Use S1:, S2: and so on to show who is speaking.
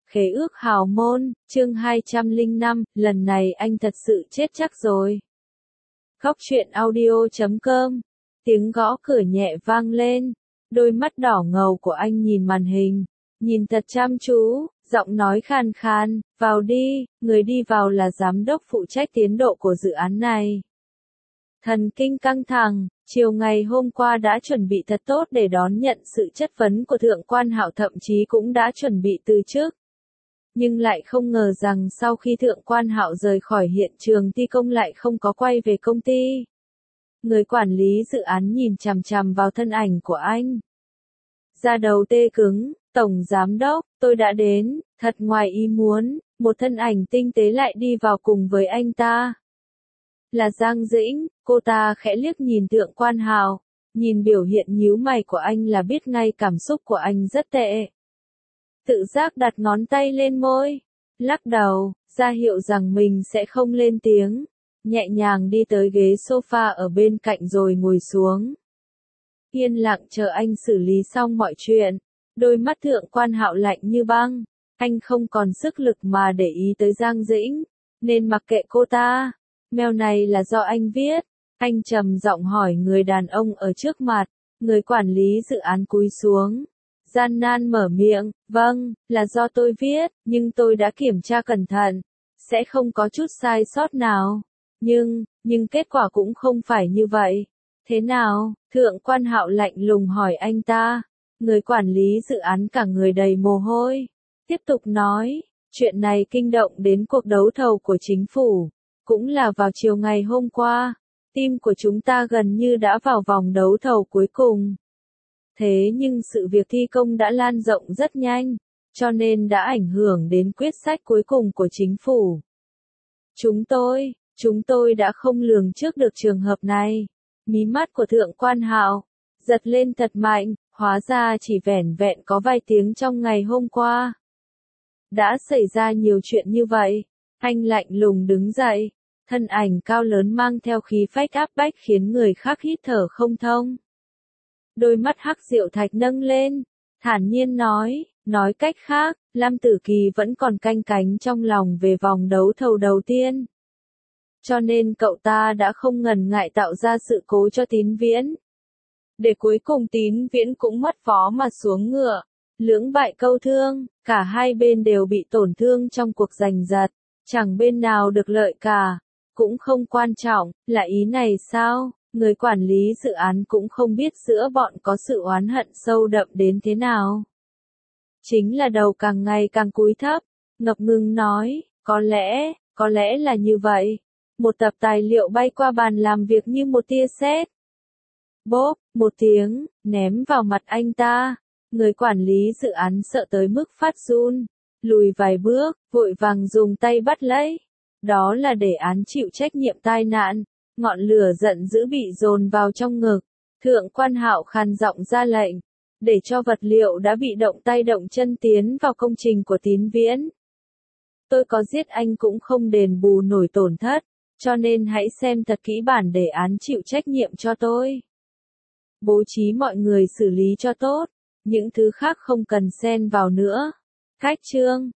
S1: Khế ước hào môn, chương 205, lần này anh thật sự chết chắc rồi. Góc truyện audio.com, tiếng gõ cửa nhẹ vang lên, đôi mắt đỏ ngầu của anh nhìn màn hình, nhìn thật chăm chú, giọng nói khàn khàn, vào đi, người đi vào là giám đốc phụ trách tiến độ của dự án này. Thần kinh căng thẳng, chiều ngày hôm qua đã chuẩn bị thật tốt để đón nhận sự chất vấn của Thượng quan Hạo, thậm chí cũng đã chuẩn bị từ trước. Nhưng lại không ngờ rằng sau khi Thượng quan Hạo rời khỏi hiện trường thi công lại không có quay về công ty. Người quản lý dự án nhìn chằm chằm vào thân ảnh của anh. Da đầu tê cứng, tổng giám đốc, tôi đã đến, thật ngoài ý muốn, một thân ảnh tinh tế lại đi vào cùng với anh ta. Là Giang Dĩnh, cô ta khẽ liếc nhìn Thượng quan Hạo, nhìn biểu hiện nhíu mày của anh là biết ngay cảm xúc của anh rất tệ. Tự giác đặt ngón tay lên môi, lắc đầu, ra hiệu rằng mình sẽ không lên tiếng, nhẹ nhàng đi tới ghế sofa ở bên cạnh rồi ngồi xuống. Yên lặng chờ anh xử lý xong mọi chuyện, đôi mắt Thượng quan Hạo lạnh như băng, anh không còn sức lực mà để ý tới Giang Dĩnh, nên mặc kệ cô ta. Mail này là do anh viết, anh trầm giọng hỏi người đàn ông ở trước mặt, người quản lý dự án cúi xuống. Gian nan mở miệng, vâng, là do tôi viết, nhưng tôi đã kiểm tra cẩn thận, sẽ không có chút sai sót nào. Nhưng kết quả cũng không phải như vậy. Thế nào? Thượng quan Hạo lạnh lùng hỏi anh ta. Người quản lý dự án cả người đầy mồ hôi. Tiếp tục nói, chuyện này kinh động đến cuộc đấu thầu của chính phủ. Cũng là vào chiều ngày hôm qua, team của chúng ta gần như đã vào vòng đấu thầu cuối cùng. Thế nhưng sự việc thi công đã lan rộng rất nhanh, cho nên đã ảnh hưởng đến quyết sách cuối cùng của chính phủ. Chúng tôi đã không lường trước được trường hợp này. Mí mắt của Thượng quan Hạo giật lên thật mạnh, hóa ra chỉ vẻn vẹn có vài tiếng trong ngày hôm qua. Đã xảy ra nhiều chuyện như vậy. Anh lạnh lùng đứng dậy, thân ảnh cao lớn mang theo khí phách áp bách khiến người khác hít thở không thông. Đôi mắt hắc diệu thạch nâng lên, thản nhiên nói cách khác, Lam Tử Kỳ vẫn còn canh cánh trong lòng về vòng đấu thầu đầu tiên. Cho nên cậu ta đã không ngần ngại tạo ra sự cố cho Tín Viễn. Để cuối cùng Tín Viễn cũng mất vó mà xuống ngựa, lưỡng bại câu thương, cả hai bên đều bị tổn thương trong cuộc giành giật, chẳng bên nào được lợi cả. Cũng không quan trọng, là ý này sao? Người quản lý dự án cũng không biết giữa bọn có sự oán hận sâu đậm đến thế nào. Chính là đầu càng ngày càng cúi thấp, ngập ngừng nói, có lẽ là như vậy. Một tập tài liệu bay qua bàn làm việc như một tia sét. Bốp, một tiếng, ném vào mặt anh ta. Người quản lý dự án sợ tới mức phát run, lùi vài bước, vội vàng dùng tay bắt lấy. Đó là đề án chịu trách nhiệm tai nạn. Ngọn lửa giận dữ bị dồn vào trong ngực. Thượng quan Hạo khàn giọng ra lệnh, để cho vật liệu đã bị động tay động chân tiến vào công trình của Tín Viễn. Tôi có giết anh cũng không đền bù nổi tổn thất, cho nên hãy xem thật kỹ bản đề án chịu trách nhiệm cho tôi. Bố trí mọi người xử lý cho tốt, những thứ khác không cần xen vào nữa. Cách chương